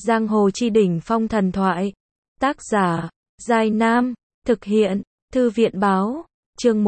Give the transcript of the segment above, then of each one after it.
Giang hồ chi đỉnh phong thần thoại. Tác giả, Giai Nam. Thực hiện, Thư viện báo. Chương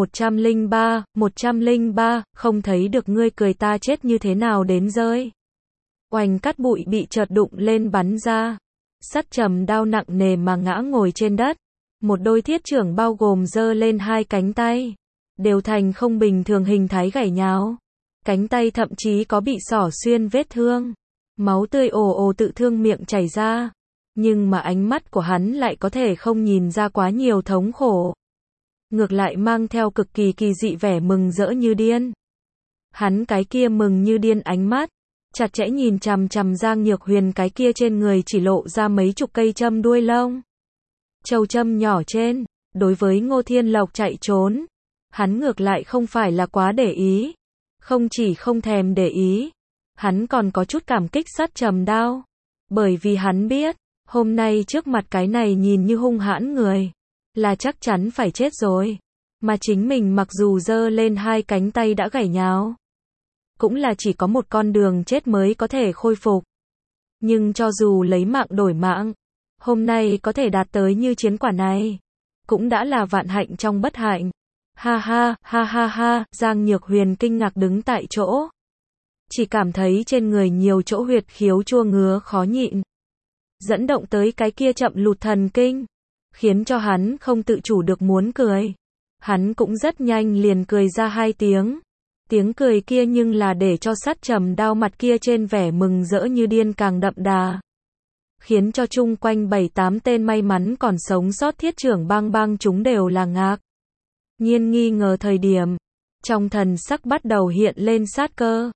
103, không thấy được ngươi cười ta chết như thế nào đến rơi. Oanh, cát bụi bị chợt đụng lên bắn ra. Sắt trầm đao nặng nề mà ngã ngồi trên đất. Một đôi thiết chưởng bao gồm giơ lên hai cánh tay, đều thành không bình thường hình thái gảy nháo. Cánh tay thậm chí có bị xỏ xuyên vết thương. Máu tươi ồ ồ tự thương miệng chảy ra. Nhưng mà ánh mắt của hắn lại có thể không nhìn ra quá nhiều thống khổ. Ngược lại mang theo cực kỳ kỳ dị vẻ mừng rỡ như điên. Hắn cái kia mừng như điên ánh mắt, chặt chẽ nhìn chằm chằm Giang Nhược Huyền cái kia trên người chỉ lộ ra mấy chục cây châm đuôi lông. Châu châm nhỏ trên, đối với Ngô Thiên Lộc chạy trốn, hắn ngược lại không phải là quá để ý. Không chỉ không thèm để ý, hắn còn có chút cảm kích sắt trầm đao. Bởi vì hắn biết, hôm nay trước mặt cái này nhìn như hung hãn người, là chắc chắn phải chết rồi. Mà chính mình mặc dù giơ lên hai cánh tay đã gảy nháo, cũng là chỉ có một con đường chết mới có thể khôi phục. Nhưng cho dù lấy mạng đổi mạng, hôm nay có thể đạt tới như chiến quả này, cũng đã là vạn hạnh trong bất hạnh. Ha ha, ha ha ha, Giang Nhược Huyền kinh ngạc đứng tại chỗ. Chỉ cảm thấy trên người nhiều chỗ huyệt khiếu chua ngứa khó nhịn. Dẫn động tới cái kia chậm lụt thần kinh, khiến cho hắn không tự chủ được muốn cười. Hắn cũng rất nhanh liền cười ra hai tiếng. Tiếng cười kia nhưng là để cho sắt trầm đao mặt kia trên vẻ mừng rỡ như điên càng đậm đà. Khiến cho chung quanh 7-8 tên may mắn còn sống sót thiết trưởng bang bang chúng đều là ngạc nhiên nghi ngờ thời điểm. Trong thần sắc bắt đầu hiện lên sát cơ.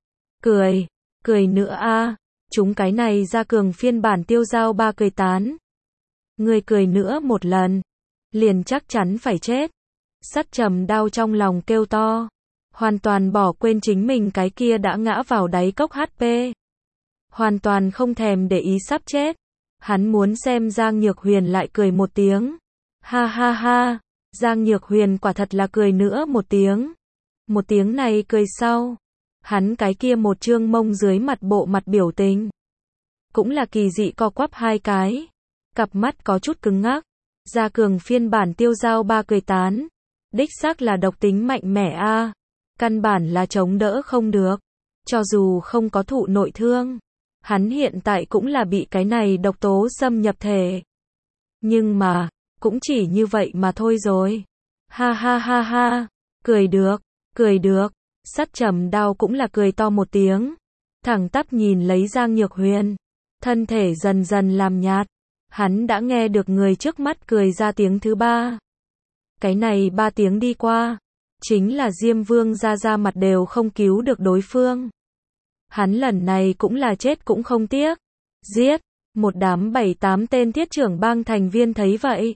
Cười nữa a, chúng cái này ra cường phiên bản tiêu dao ba cười tán. Người cười nữa một lần, liền chắc chắn phải chết. Sắt trầm đao trong lòng kêu to, hoàn toàn bỏ quên chính mình cái kia đã ngã vào đáy cốc HP. Hoàn toàn không thèm để ý sắp chết. Hắn muốn xem Giang Nhược Huyền lại cười một tiếng. Ha ha ha, Giang Nhược Huyền quả thật là cười nữa một tiếng. Một tiếng này cười sau, hắn cái kia một trương mông dưới mặt bộ mặt biểu tình, cũng là kỳ dị co quắp hai cái. Cặp mắt có chút cứng ngắc. Gia cường phiên bản tiêu dao ba cười tán. Đích xác là độc tính mạnh mẽ a, căn bản là chống đỡ không được. Cho dù không có thụ nội thương, hắn hiện tại cũng là bị cái này độc tố xâm nhập thể. Nhưng mà, cũng chỉ như vậy mà thôi rồi. Ha ha ha ha, cười được. Sắt trầm đao cũng là cười to một tiếng. Thẳng tắp nhìn lấy Giang Nhược Huyền. Thân thể dần dần làm nhạt. Hắn đã nghe được người trước mắt cười ra tiếng thứ ba. Cái này 3 tiếng đi qua, chính là Diêm Vương ra mặt đều không cứu được đối phương. Hắn lần này cũng là chết cũng không tiếc. Giết, một đám 7-8 tên thiết trưởng bang thành viên thấy vậy,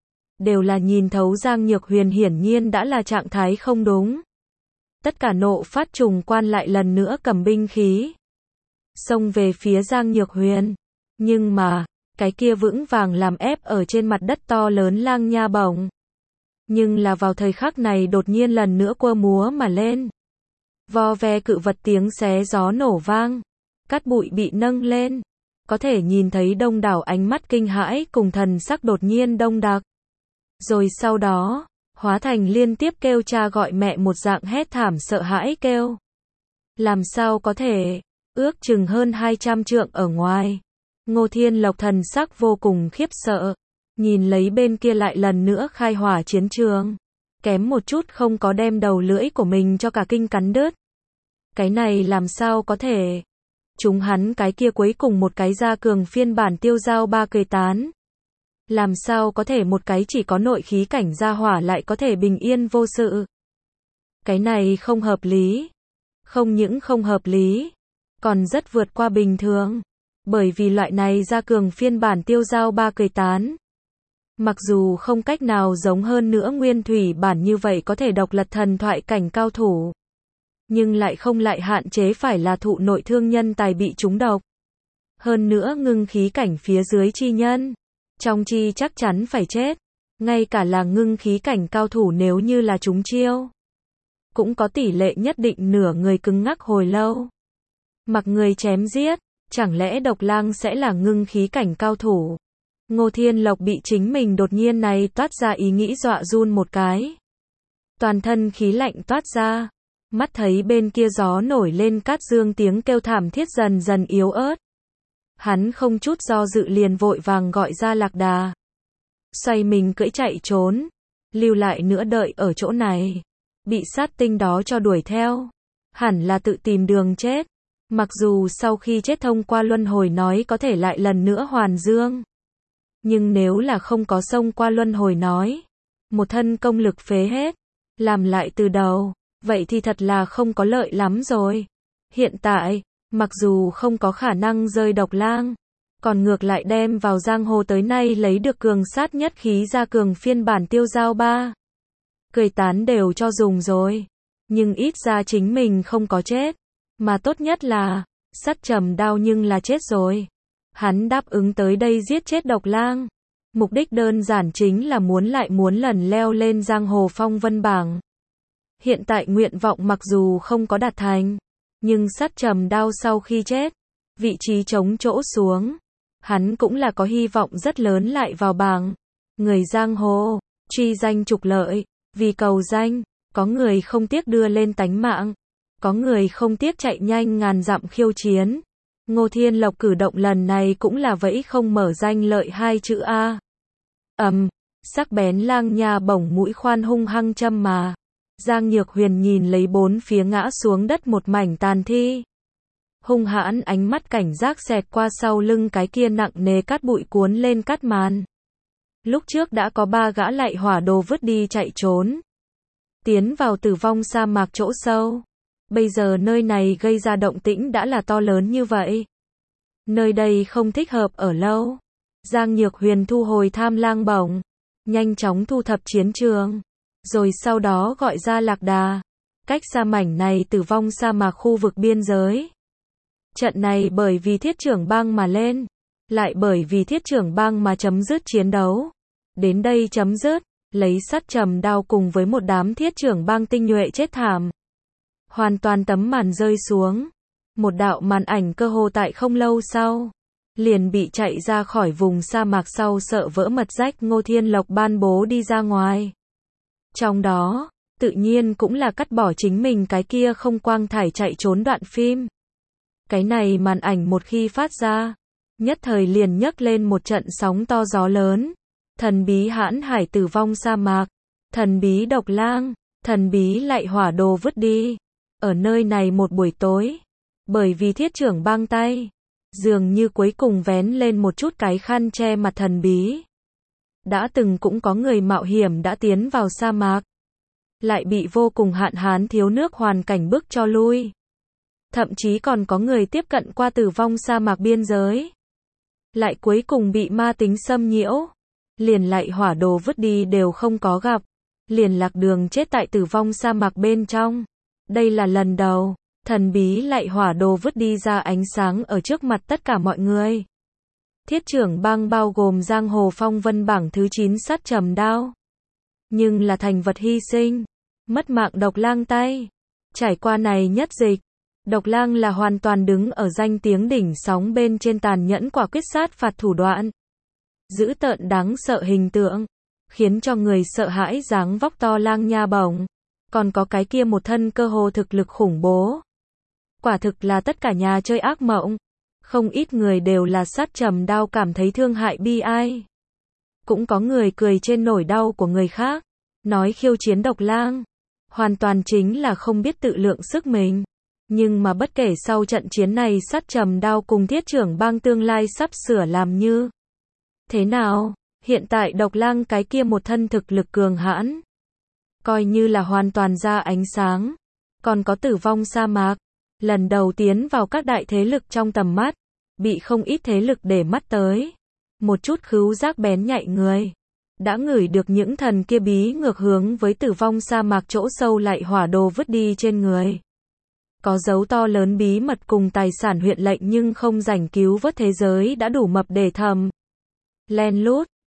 đều là nhìn thấu Giang Nhược Huyền hiển nhiên đã là trạng thái không đúng. Tất cả nộ phát trùng quan lại lần nữa cầm binh khí, xông về phía Giang Nhược Huyền. Nhưng mà, cái kia vững vàng làm ép ở trên mặt đất to lớn lang nha bổng. Nhưng là vào thời khắc này đột nhiên lần nữa quơ múa mà lên. Vo ve cự vật tiếng xé gió nổ vang. Cát bụi bị nâng lên. Có thể nhìn thấy đông đảo ánh mắt kinh hãi cùng thần sắc đột nhiên đông đặc. Rồi sau đó, hóa thành liên tiếp kêu cha gọi mẹ một dạng hét thảm sợ hãi kêu. Làm sao có thể, ước chừng hơn 200 trượng ở ngoài. Ngô Thiên Lộc thần sắc vô cùng khiếp sợ. Nhìn lấy bên kia lại lần nữa khai hỏa chiến trường. Kém một chút không có đem đầu lưỡi của mình cho cả kinh cắn đứt. Cái này làm sao có thể. Chúng hắn cái kia cuối cùng một cái gia cường phiên bản tiêu dao ba cười tán. Làm sao có thể một cái chỉ có nội khí cảnh gia hỏa lại có thể bình yên vô sự. Cái này không hợp lý. Không những không hợp lý, còn rất vượt qua bình thường. Bởi vì loại này gia cường phiên bản tiêu dao ba cười tán, mặc dù không cách nào giống hơn nữa nguyên thủy bản như vậy có thể độc lật thần thoại cảnh cao thủ, nhưng lại không lại hạn chế phải là thụ nội thương nhân tài bị trúng độc. Hơn nữa ngưng khí cảnh phía dưới chi nhân, trong chi chắc chắn phải chết. Ngay cả là ngưng khí cảnh cao thủ nếu như là trúng chiêu, cũng có tỷ lệ nhất định nửa người cứng ngắc hồi lâu. Mặc người chém giết, Chẳng lẽ độc lang sẽ là ngưng khí cảnh cao thủ? Ngô Thiên Lộc bị chính mình đột nhiên này toát ra ý nghĩ dọa run một cái. Toàn thân khí lạnh toát ra. Mắt thấy bên kia gió nổi lên cát dương, tiếng kêu thảm thiết dần dần yếu ớt. Hắn không chút do dự liền vội vàng gọi ra Lạc Đà. Xoay mình cưỡi chạy trốn. Lưu lại nữa đợi ở chỗ này. Bị sát tinh đó cho đuổi theo. Hẳn là tự tìm đường chết. Mặc dù sau khi chết thông qua luân hồi nói có thể lại lần nữa hoàn dương. Nhưng nếu là không có xông qua luân hồi nói. Một thân công lực phế hết. Làm lại từ đầu. Vậy thì thật là không có lợi lắm rồi. Hiện tại, mặc dù không có khả năng rơi độc lang. Còn ngược lại đem vào giang hồ tới nay lấy được cường sát nhất khí ra cường phiên bản Tiêu Giao 3. Cười tán đều cho dùng rồi. Nhưng ít ra chính mình không có chết. Mà tốt nhất là, sắt trầm đao nhưng là chết rồi. Hắn đáp ứng tới đây giết chết độc lang. Mục đích đơn giản chính là muốn lần leo lên giang hồ phong vân bảng. Hiện tại nguyện vọng mặc dù không có đạt thành. Nhưng sắt trầm đao sau khi chết, vị trí trống chỗ xuống. Hắn cũng là có hy vọng rất lớn lại vào bảng. Người giang hồ, truy danh trục lợi, vì cầu danh, có người không tiếc đưa lên tánh mạng. Có người không tiếc chạy nhanh ngàn dặm khiêu chiến. Ngô Thiên Lộc cử động lần này cũng là vẫy không mở danh lợi hai chữ A. Sắc bén lang nha bổng mũi khoan hung hăng châm mà. Giang Nhược Huyền nhìn lấy bốn phía ngã xuống đất một mảnh tàn thi. Hung hãn ánh mắt cảnh giác xẹt qua sau lưng cái kia nặng nề cát bụi cuốn lên cát màn. Lúc trước đã có 3 gã lạy hỏa đồ vứt đi chạy trốn. Tiến vào tử vong sa mạc chỗ sâu. Bây giờ nơi này gây ra động tĩnh đã là to lớn như vậy. Nơi đây không thích hợp ở lâu. Giang Nhược Huyền thu hồi tham lang bổng. Nhanh chóng thu thập chiến trường. Rồi sau đó gọi ra Lạc Đà. Cách xa mảnh này tử vong sa mạc khu vực biên giới. Trận này bởi vì thiết trưởng bang mà lên. Lại bởi vì thiết trưởng bang mà chấm dứt chiến đấu. Đến đây chấm dứt. Lấy sắt trầm đao cùng với một đám thiết trưởng bang tinh nhuệ chết thảm. Hoàn toàn tấm màn rơi xuống. Một đạo màn ảnh cơ hồ tại không lâu sau. Liền bị chạy ra khỏi vùng sa mạc sau sợ vỡ mật rách Ngô Thiên Lộc ban bố đi ra ngoài. Trong đó, tự nhiên cũng là cắt bỏ chính mình cái kia không quang thải chạy trốn đoạn phim. Cái này màn ảnh một khi phát ra, nhất thời liền nhấc lên một trận sóng to gió lớn. Thần bí hãn hải tử vong sa mạc, thần bí độc lang, thần bí lạy hỏa đồ vứt đi. Ở nơi này một buổi tối, bởi vì thiết trưởng bang tay, dường như cuối cùng vén lên một chút cái khăn che mặt thần bí. Đã từng cũng có người mạo hiểm đã tiến vào sa mạc, lại bị vô cùng hạn hán thiếu nước hoàn cảnh bức cho lui. Thậm chí còn có người tiếp cận qua tử vong sa mạc biên giới, lại cuối cùng bị ma tính xâm nhiễu, liền lạy hỏa đồ vứt đi đều không có gặp, liền lạc đường chết tại tử vong sa mạc bên trong. Đây là lần đầu, thần bí lạy hỏa đồ vứt đi ra ánh sáng ở trước mặt tất cả mọi người. Thiết trưởng bang bao gồm giang hồ phong vân bảng thứ 9 sắt trầm đao. Nhưng là thành vật hy sinh, mất mạng độc lang tay. Trải qua này nhất dịch, độc lang là hoàn toàn đứng ở danh tiếng đỉnh sóng bên trên tàn nhẫn quả quyết sát phạt thủ đoạn. Dữ tợn đáng sợ hình tượng, khiến cho người sợ hãi dáng vóc to lang nha bổng. Còn có cái kia một thân cơ hồ thực lực khủng bố. Quả thực là tất cả nhà chơi ác mộng. Không ít người đều là sắt trầm đao cảm thấy thương hại bi ai. Cũng có người cười trên nỗi đau của người khác. Nói khiêu chiến độc lang. Hoàn toàn chính là không biết tự lượng sức mình. Nhưng mà bất kể sau trận chiến này sắt trầm đao cùng thiết trưởng bang tương lai sắp sửa làm như thế nào, hiện tại độc lang cái kia một thân thực lực cường hãn. Coi như là hoàn toàn ra ánh sáng. Còn có tử vong sa mạc. Lần đầu tiến vào các đại thế lực trong tầm mắt. Bị không ít thế lực để mắt tới. Một chút khứu giác bén nhạy người. Đã ngửi được những thần kia bí ngược hướng với tử vong sa mạc chỗ sâu lạy hỏa đồ vứt đi trên người. Có dấu to lớn bí mật cùng tài sản huyện lệnh nhưng không rảnh cứu vớt thế giới đã đủ mập để thầm. Len lút,